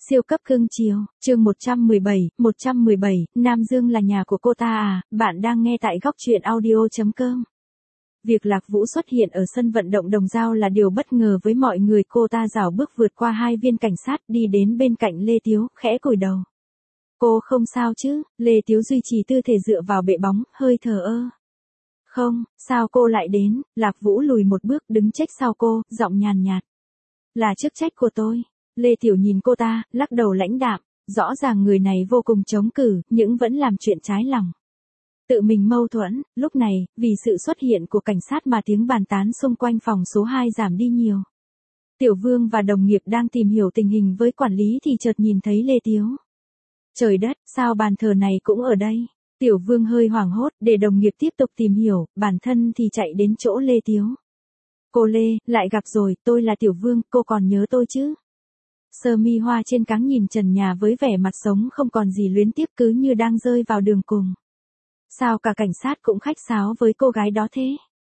Siêu cấp cưng chiều, chương 117, Nam Dương là nhà của cô ta à, bạn đang nghe tại góc truyện audio.com. Việc Lạc Vũ xuất hiện ở sân vận động Đồng Dao là điều bất ngờ với mọi người, cô ta rảo bước vượt qua hai viên cảnh sát đi đến bên cạnh Lê Tiếu, khẽ cúi đầu. Cô không sao chứ, Lê Tiếu duy trì tư thể dựa vào bệ bóng, hơi thờ ơ. Không, sao cô lại đến, Lạc Vũ lùi một bước đứng trách sau cô, giọng nhàn nhạt. Là chức trách của tôi. Lê Tiểu nhìn cô ta, lắc đầu lãnh đạm, rõ ràng người này vô cùng chống cự, nhưng vẫn làm chuyện trái lòng. Tự mình mâu thuẫn, lúc này, vì sự xuất hiện của cảnh sát mà tiếng bàn tán xung quanh phòng số 2 giảm đi nhiều. Tiểu Vương và đồng nghiệp đang tìm hiểu tình hình với quản lý thì chợt nhìn thấy Lê Tiếu. Trời đất, sao bàn thờ này cũng ở đây? Tiểu Vương hơi hoảng hốt, để đồng nghiệp tiếp tục tìm hiểu, bản thân thì chạy đến chỗ Lê Tiếu. Cô Lê, lại gặp rồi, tôi là Tiểu Vương, cô còn nhớ tôi chứ? Sơ mi hoa trên cáng nhìn trần nhà với vẻ mặt sống không còn gì luyến tiếc, cứ như đang rơi vào đường cùng. Sao cả cảnh sát cũng khách sáo với cô gái đó thế?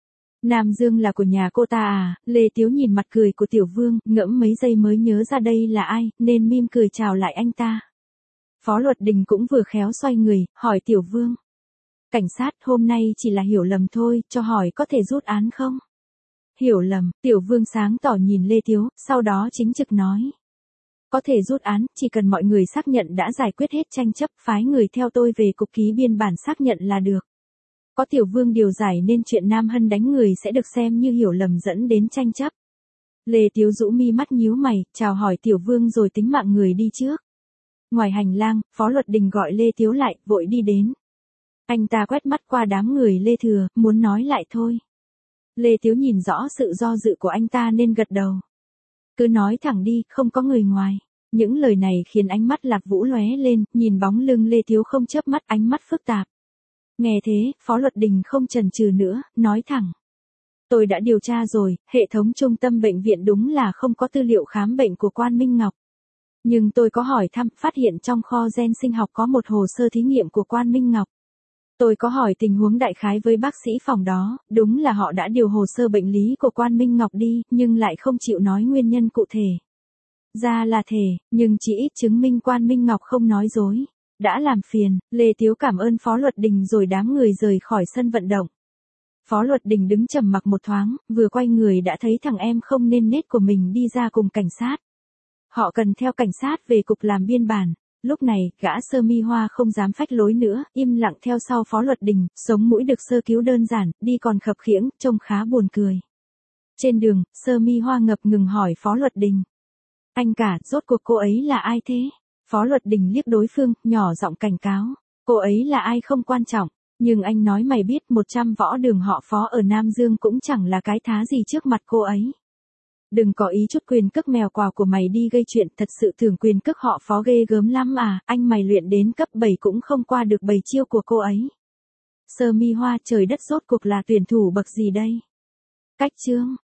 Nam Dương là của nhà cô ta à? Lê Tiếu nhìn mặt cười của Tiểu Vương, ngẫm mấy giây mới nhớ ra đây là ai, nên mỉm cười chào lại anh ta. Phó Luật Đình cũng vừa khéo xoay người, hỏi Tiểu Vương. Cảnh sát, hôm nay chỉ là hiểu lầm thôi, cho hỏi có thể rút án không? Hiểu lầm, Tiểu Vương sáng tỏ nhìn Lê Tiếu, sau đó chính trực nói. Có thể rút án, chỉ cần mọi người xác nhận đã giải quyết hết tranh chấp, phái người theo tôi về cục ký biên bản xác nhận là được. Có Tiểu Vương điều giải nên chuyện Nam Hân đánh người sẽ được xem như hiểu lầm dẫn đến tranh chấp. Lê Tiếu rũ mi mắt nhíu mày, chào hỏi Tiểu Vương rồi tính mạng người đi trước. Ngoài hành lang, Phó Luật Đình gọi Lê Tiếu lại, vội đi đến. Anh ta quét mắt qua đám người Lê Thừa, muốn nói lại thôi. Lê Tiếu nhìn rõ sự do dự của anh ta nên gật đầu. Cứ nói thẳng đi, không có người ngoài. Những lời này khiến ánh mắt Lạc Vũ lóe lên, nhìn bóng lưng Lê Tiếu không chớp mắt, ánh mắt phức tạp. Nghe thế, Phó Luật Đình không chần chừ nữa, nói thẳng. Tôi đã điều tra rồi, hệ thống trung tâm bệnh viện đúng là không có tư liệu khám bệnh của Quan Minh Ngọc. Nhưng tôi có hỏi thăm, phát hiện trong kho gen sinh học có một hồ sơ thí nghiệm của Quan Minh Ngọc. Tôi có hỏi tình huống đại khái với bác sĩ phòng đó, đúng là họ đã điều hồ sơ bệnh lý của Quan Minh Ngọc đi, nhưng lại không chịu nói nguyên nhân cụ thể. Ra là thể, nhưng chỉ ít chứng minh Quan Minh Ngọc không nói dối. Đã làm phiền, Lê Tiếu cảm ơn Phó Luật Đình rồi đám người rời khỏi sân vận động. Phó Luật Đình đứng trầm mặc một thoáng, vừa quay người đã thấy thằng em không nên nết của mình đi ra cùng cảnh sát. Họ cần theo cảnh sát về cục làm biên bản. Lúc này, gã Sơ Mi Hoa không dám phách lối nữa, im lặng theo sau Phó Luật Đình, sống mũi được sơ cứu đơn giản, đi còn khập khiễng, trông khá buồn cười. Trên đường, Sơ Mi Hoa ngập ngừng hỏi Phó Luật Đình. Anh cả, rốt cuộc cô ấy là ai thế? Phó Luật Đình liếc đối phương, nhỏ giọng cảnh cáo. Cô ấy là ai không quan trọng, nhưng anh nói mày biết 100 võ đường họ Phó ở Nam Dương cũng chẳng là cái thá gì trước mặt cô ấy. Đừng có ý chút quyền cước mèo quào của mày đi gây chuyện, thật sự tưởng quyền cước họ Phó ghê gớm lắm à, anh mày luyện đến cấp 7 cũng không qua được 7 chiêu của cô ấy. Sơ Mi Hoa, trời đất, rốt cuộc là tuyển thủ bậc gì đây? Cách chương,